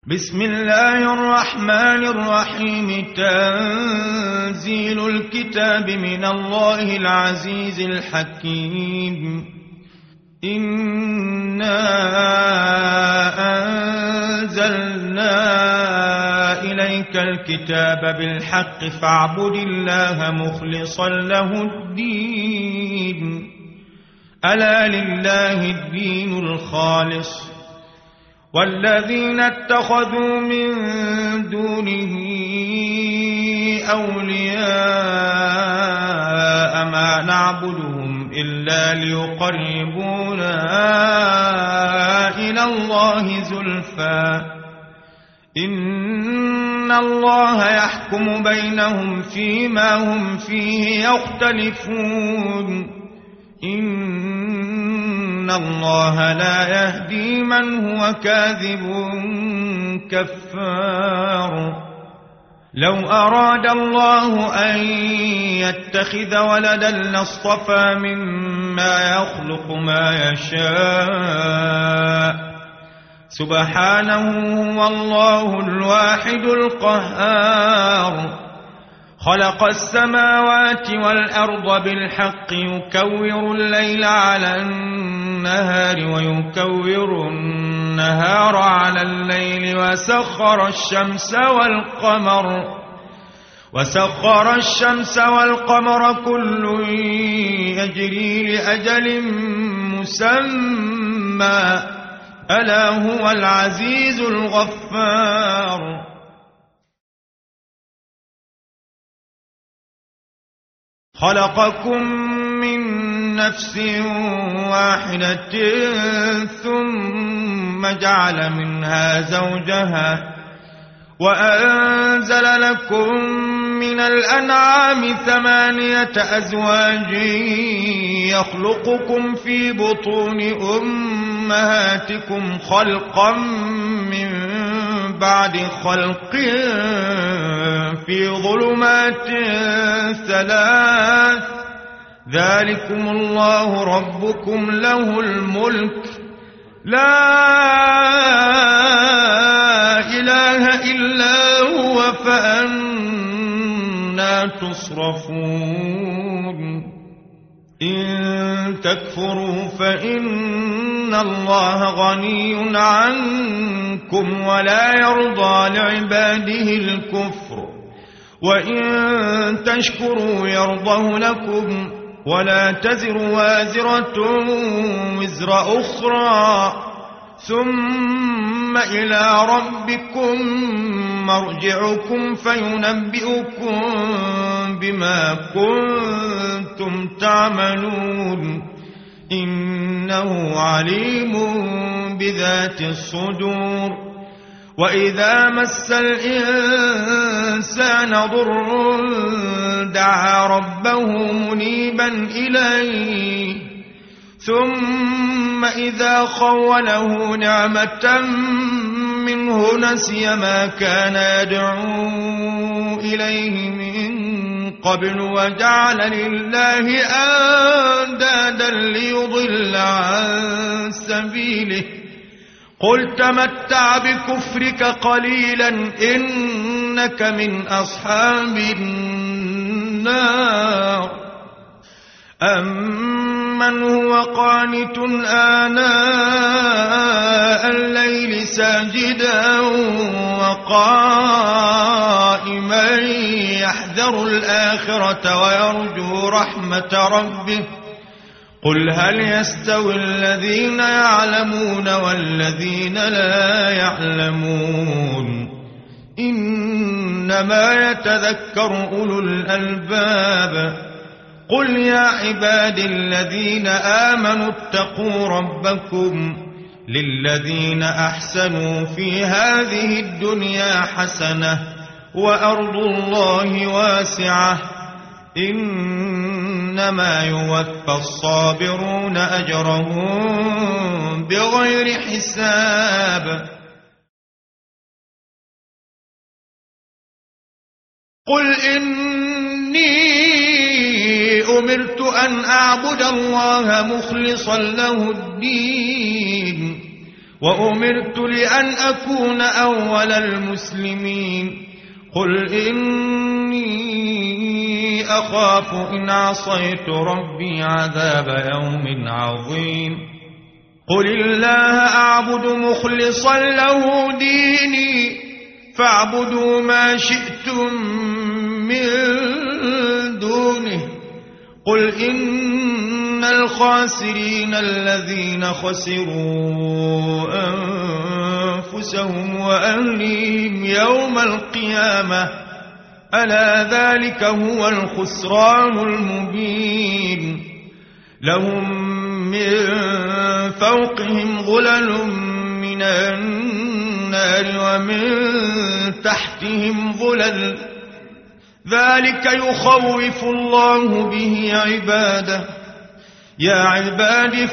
بسم الله الرحمن الرحيم. تنزيل الكتاب من الله العزيز الحكيم. إنا أنزلنا إليك الكتاب بالحق فاعبد الله مخلصا له الدين. ألا لله الدين الخالص والذين اتخذوا من دونه أولياء ما نعبدهم إلا ليقربونا إلى الله زلفى إن الله يحكم بينهم فيما هم فيه يختلفون. إن الله لا يهدي من هو كاذب كفار. لو أراد الله أن يتخذ ولدا لاصطفى مما يخلق ما يشاء سبحانه والله الواحد القهار. خلق السماوات والأرض بالحق يكور الليل على النهار ويكور النهار على الليل وسخر الشمس والقمر كل يجري لأجل مسمى ألا هو العزيز الغفار. خلقكم من نفس واحدة ثم جعل منها زوجها وأنزل لكم من الأنعام 8 أزواج يخلقكم في بطون أمهاتكم خلقا من بعد خلق في ظلمات 3 ذلكم الله ربكم له الملك لا إله إلا هو فأنى تصرفون. إن تكفروا فإن الله غني عنكم ولا يرضى لعباده الكفر وإن تشكروا يرضه لكم ولا تزر وازرة وزر أخرى ثم إلى ربكم مرجعكم فينبئكم بما كنتم تعملون. إنه عليم بذات الصدور. وإذا مس الإنسان ضر دعا ربه منيبا إليه ثم إذا خوله نعمة منه نسي ما كان يدعو إليه من قبل وجعل لله أندادا ليضل عن سبيله. قل تمتع بكفرك قليلا إنك من أصحاب النار. أمن هو قانت آناء الليل ساجدا وقائما يحذر الآخرة ويرجو رحمة ربه. قل هل يستوي الذين يعلمون والذين لا يعلمون إنما يتذكر أولو الألباب. قل يا عبادي الذين آمنوا اتقوا ربكم للذين أحسنوا في هذه الدنيا حسنة وأرض الله واسعة إنما يوفى الصابرون أجرهم بغير حساب. قل إني أمرت أن أعبد الله مخلصا له الدين وأمرت لأن أكون أول المسلمين قل إني أخاف إن عصيت ربي عذاب يوم عظيم قل الله أعبد مخلصا له ديني فاعبدوا ما شئتم من دونه قل إن الخاسرين الذين خسروا أنفسهم وأهليهم يوم القيامة ألا ذلك هو الخسران المبين لهم من فوقهم ظلل من النار ومن تحتهم ظلل ذلك يخوف الله به عباده يا عباد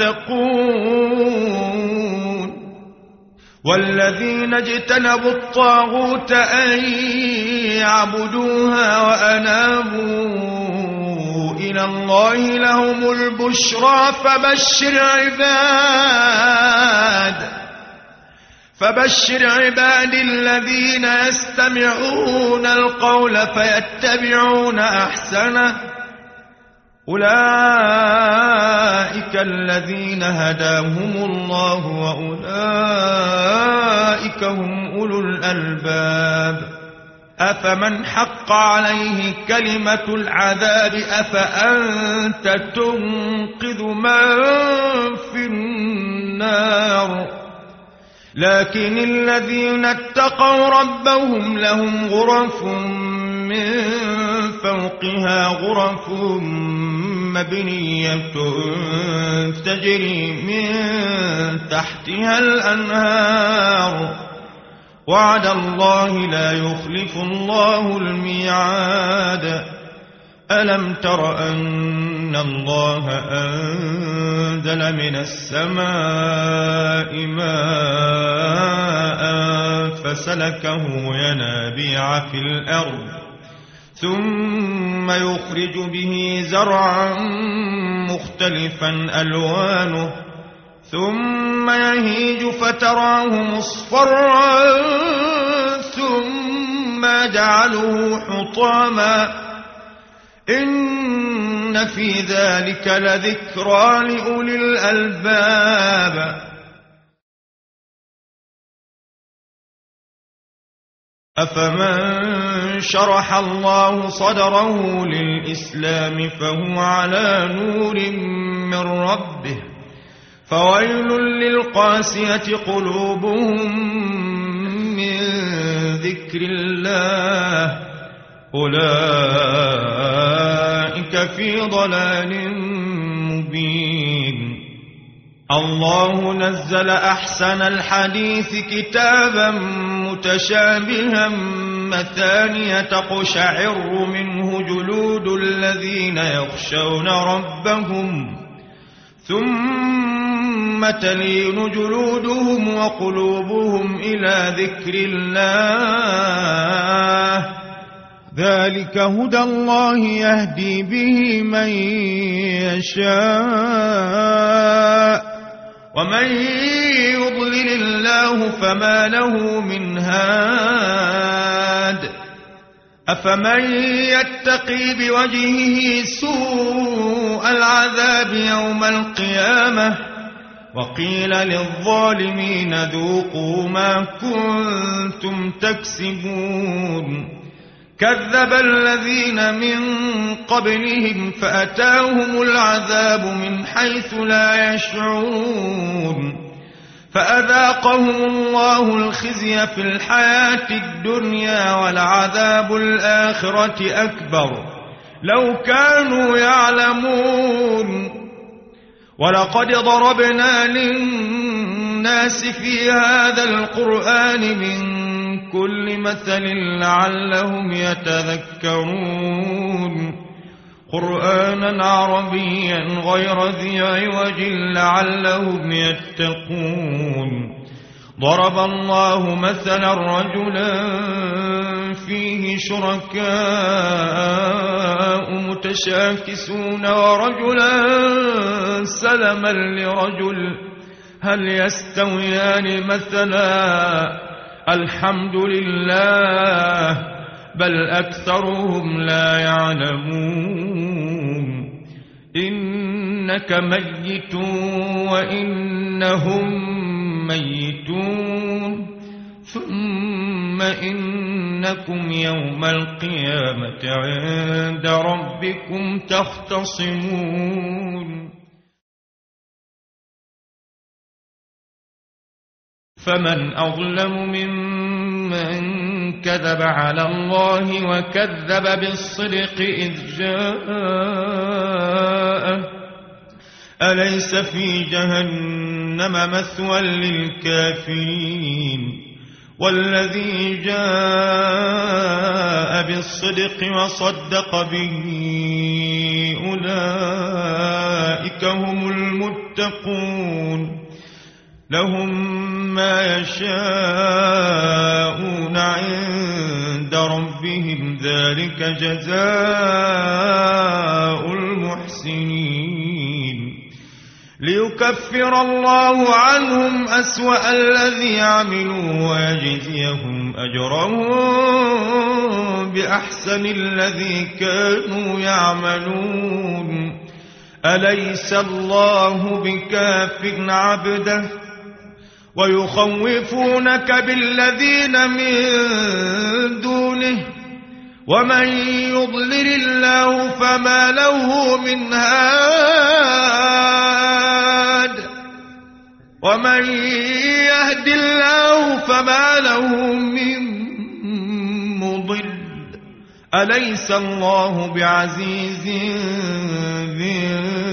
فاتقون والذين اجتنبوا الطاغوت أن يعبدوها وأنابوا إلى الله لهم البشرى فبشر عباد الذين يستمعون القول فيتبعون أحسنه أولئك الذين هداهم الله وأولئك هم أولو الألباب أفمن حق عليه كلمة العذاب أفأنت تنقذ من في النار لكن الذين اتقوا ربهم لهم غرف من فوقها غرف مبنية تجري من تحتها الأنهار وعد الله لا يخلف الله الميعاد ألم تر أن الله أنزل من السماء ماء فسلكه ينابيع في الأرض ثم يخرج به زرعا مختلفا ألوانه ثم يهيج فتراه مصفرا ثم يجعله حطاما إن في ذلك لذكرى لأولي الألباب أفمن شرح الله صدره للإسلام فهو على نور من ربه فويل للقاسية قلوبهم من ذكر الله أولئك في ضلال مبين الله نزل أحسن الحديث كتابا متشابها مثانية تقشعر منه جلود الذين يخشون ربهم ثم تلين جلودهم وقلوبهم إلى ذكر الله ذلك هدى الله يهدي به من يشاء ومن يضلل الله فما له من هاد أفمن يتقي بوجهه سوء العذاب يوم القيامة وقيل للظالمين ذوقوا ما كنتم تكسبون كذب الذين من قبلهم فأتاهم العذاب من حيث لا يشعرون فأذاقهم الله الخزي في الحياة الدنيا ولعذاب الآخرة أكبر لو كانوا يعلمون ولقد ضربنا للناس في هذا القرآن من كل مثل لعلهم يتذكرون قرآنا عربيا غير ذي عوج لعلهم يتقون ضرب الله مثلا رجلا فيه شركاء متشاكسون ورجلا سلما لرجل هل يستويان مثلا الحمد لله بل أكثرهم لا يعلمون إنك ميت وإنهم ميتون ثم إنكم يوم القيامة عند ربكم تختصمون فمن أظلم ممن كذب على الله وكذب بالصدق إذ جاءه أليس في جهنم مثوى للكافرين والذي جاء بالصدق وصدق به أولئك هم المتقون لهم ما يشاءون عند ربهم ذلك جزاء المحسنين ليكفر الله عنهم أسوأ الذي عملوا ويجزيهم أجرهم بأحسن الذي كانوا يعملون أليس الله بكاف عبده ويخوفونك بالذين من دونه ومن يضلل الله فما له من هاد ومن يهد الله فما له من مضل أليس الله بعزيز ذي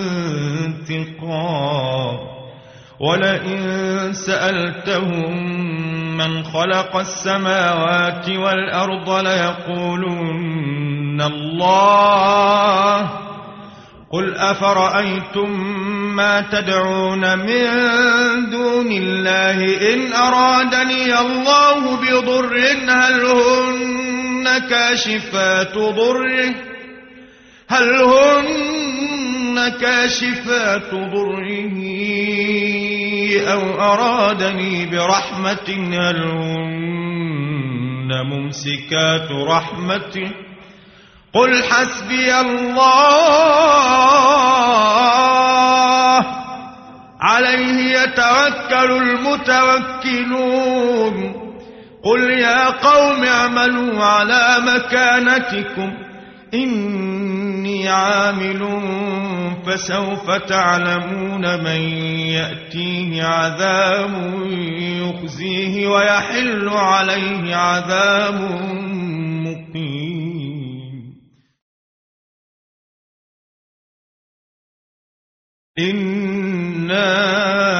انتقام ولئن سألتهم من خلق السماوات والأرض ليقولن الله قل أفرأيتم ما تدعون من دون الله إن أرادني الله بضر هل هن كاشفات ضره أو أرادني برحمة هل هن ممسكات رحمته قل حسبي الله عليه يتوكل المتوكلون قل يا قوم اعملوا على مكانتكم إني عامل فسوف تعلمون من يأتيه عذاب يخزيه ويحل عليه عذاب مقيم إنا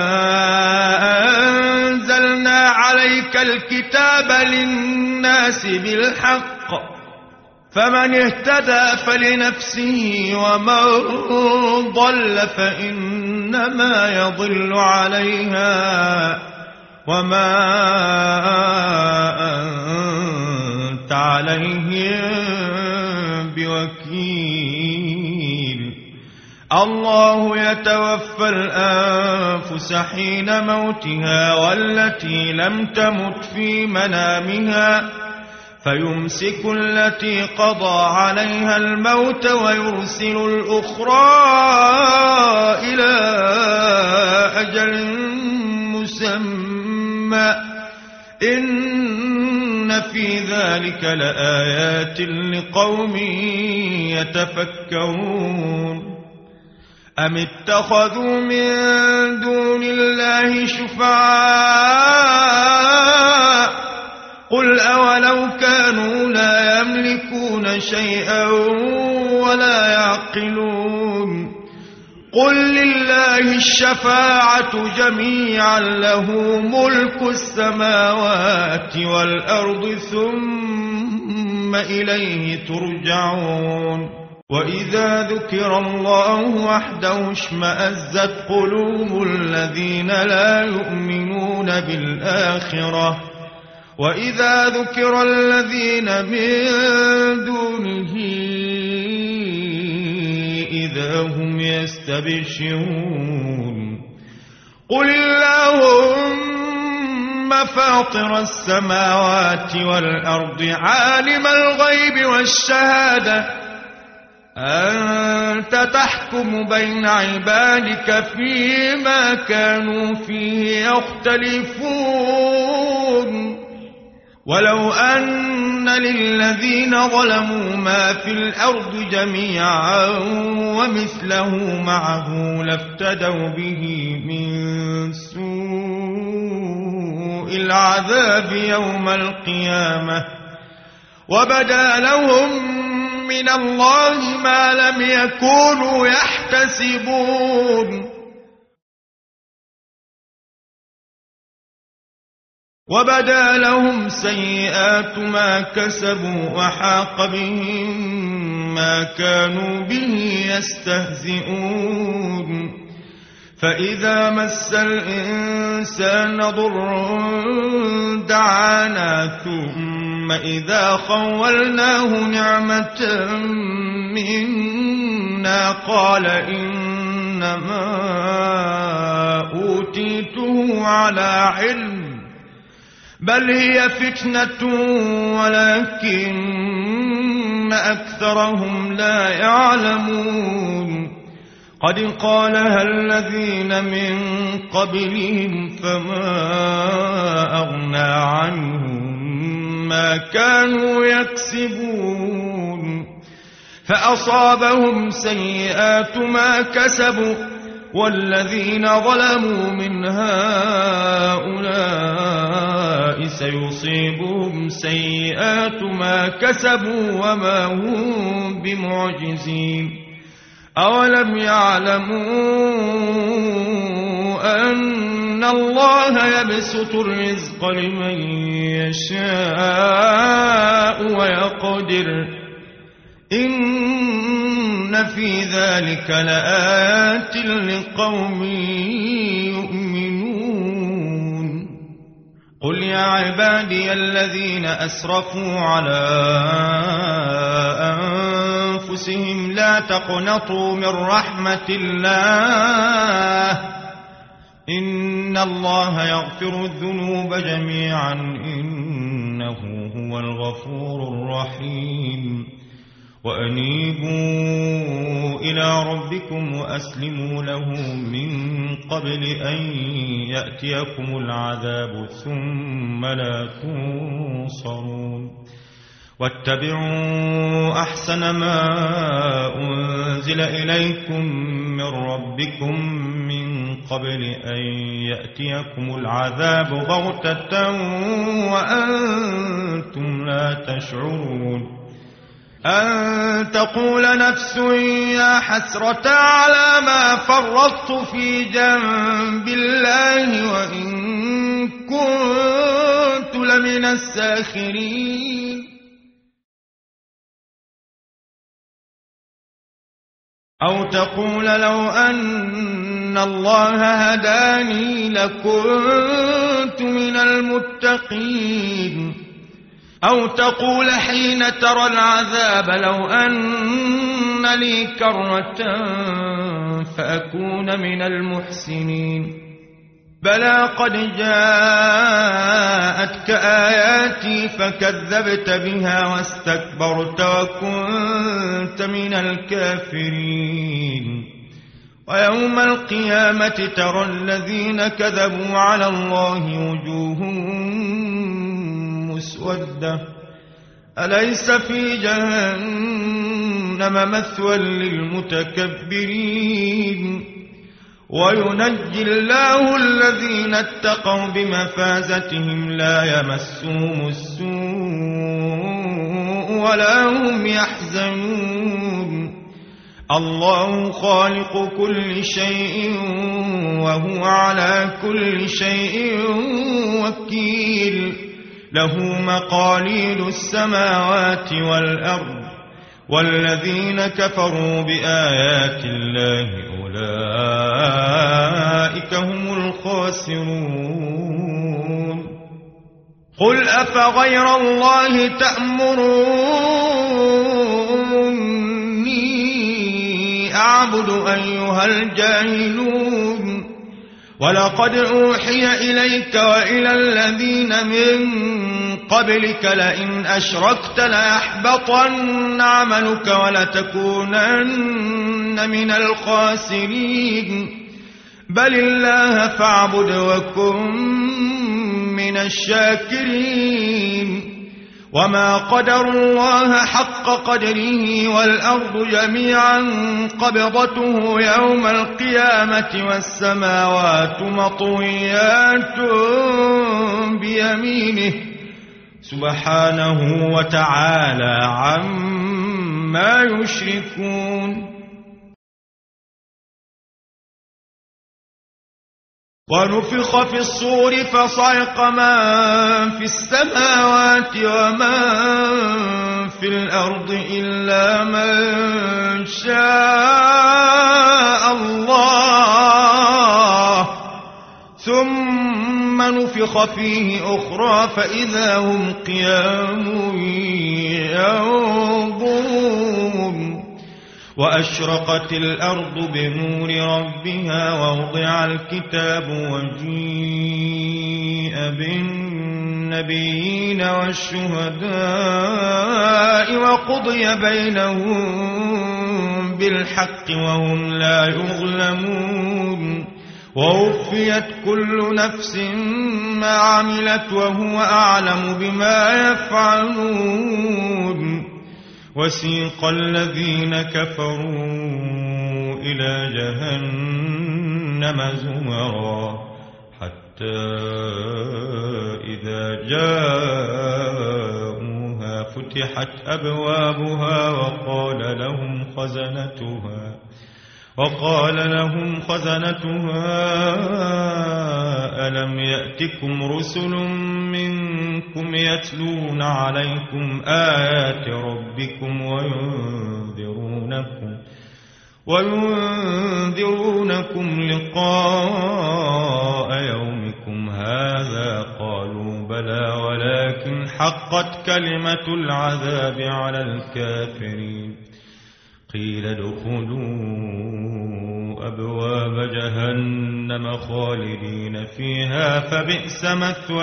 أنزلنا عليك الكتاب للناس بالحق فمن اهتدى فلنفسه ومن ضل فإنما يضل عليها وما أنت عليهم بوكيل الله يتوفى الأنفس حين موتها والتي لم تمت في منامها فيمسك التي قضى عليها الموت ويرسل الأخرى إلى أجل مسمى إن في ذلك لآيات لقوم يتفكرون أم اتخذوا من دون الله شفعاء قل أولو كانوا لا يملكون شيئا ولا يعقلون قل لله الشفاعة جميعا له ملك السماوات والأرض ثم إليه ترجعون وإذا ذكر الله وحده اشمأزت قلوب الذين لا يؤمنون بالآخرة وإذا ذكر الذين من دونه إذا هم يستبشرون قل اللهم فاطر السماوات والأرض عالم الغيب والشهادة أنت تحكم بين عبادك فيما كانوا فيه يختلفون ولو أن للذين ظلموا ما في الأرض جميعا ومثله معه لافتدوا به من سوء العذاب يوم القيامة وبدا لهم من الله ما لم يكونوا يحتسبون وبدا لهم سيئات ما كسبوا وحاق بهم ما كانوا به يستهزئون فإذا مس الإنسان ضر دعانا ثم إذا خولناه نعمة منا قال إنما أوتيته على علم بل هي فتنة ولكن أكثرهم لا يعلمون قد قالها الذين من قبلهم فما أغنى عنهم ما كانوا يكسبون فأصابهم سيئات ما كسبوا والذين ظلموا من هؤلاء سيصيبهم سيئات ما كسبوا وما هم بمعجزين أولم يعلموا أن الله يبسط الرزق لمن يشاء ويقدر إن في ذلك لآيات لقوم يؤمنون قل يا عبادي الذين أسرفوا على أنفسهم لا تقنطوا من رحمة الله إن الله يغفر الذنوب جميعا إنه هو الغفور الرحيم وأنيبوا إلى ربكم وأسلموا له من قبل أن يأتيكم العذاب ثم لا تنصرون واتبعوا أحسن ما أنزل إليكم من ربكم من قبل أن يأتيكم العذاب بغتة وأنتم لا تشعرون أن تقول نفس يا حسرة على ما فرطت في جنب الله وإن كنت لمن الساخرين أو تقول لو أن الله هداني لكنت من المتقين أو تقول حين ترى العذاب لو أن لي كرة فأكون من المحسنين بلى قد جاءتك آياتي فكذبت بها واستكبرت وكنت من الكافرين ويوم القيامة ترى الذين كذبوا على الله وجوههم مسودة أليس في جهنم مثوى للمتكبرين وينجي الله الذين اتقوا بمفازتهم لا يمسهم السوء ولا هم يحزنون الله خالق كل شيء وهو على كل شيء وكيل له مقاليد السماوات والأرض والذين كفروا بآيات الله أولئك هم الخاسرون قل أفغير الله تأمروني أعبد أيها الجاهلون ولقد أوحي إليك وإلى الذين من قبلك لئن أشركت ليحبطن عملك ولتكونن من الخاسرين بل الله فاعبد وكن من الشاكرين وما قدروا الله حق قدره والأرض جميعا قبضته يوم القيامة والسماوات مطويات بيمينه سبحانه وتعالى عما يشركون ونفخ في الصور فصعق من في السماوات ومن في الأرض إلا من شاء الله ثم نفخ فيه أخرى فإذا هم قيام ينظرون وأشرقت الأرض بنور ربها ووضع الكتاب وجيء بالنبيين والشهداء وقضي بينهم بالحق وهم لا يظلمون ووفيت كل نفس ما عملت وهو أعلم بما يفعلون وسيق الذين كفروا إلى جهنم زمرا حتى إذا جاءوها فتحت أبوابها وقال لهم خزنتها ألم يأتكم رسل منكم يتلون عليكم آيات ربكم وينذرونكم لقاء يومكم هذا قالوا بلى ولكن حقت كلمة العذاب على الكافرين قيل ادخلوا أبواب جهنم خالدين فيها فبئس مثوى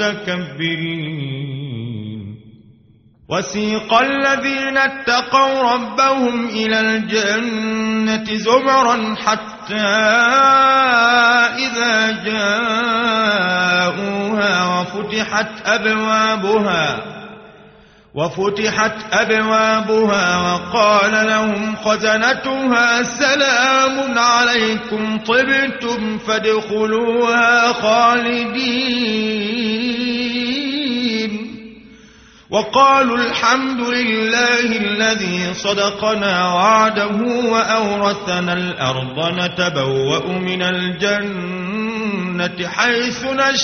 المتكبرين وسيق الذين اتقوا ربهم إلى الجنة زمرا حتى إذا جاءوها وفتحت أبوابها وقال لهم خزنتها سلام عليكم طبتم فادخلوها خالدين وقالوا الحمد لله الذي صدقنا وعده وأورثنا الأرض نتبوأ من الجنة حيث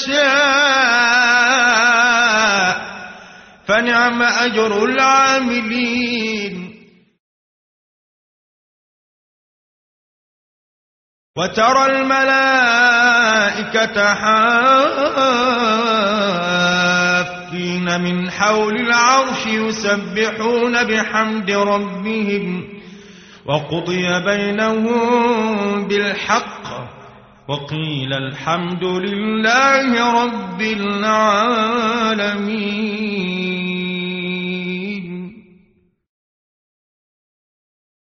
نشاء فنعم أجر العاملين وترى الملائكة حافين من حول العرش يسبحون بحمد ربهم وقضي بينهم بالحق وقيل الحمد لله رب العالمين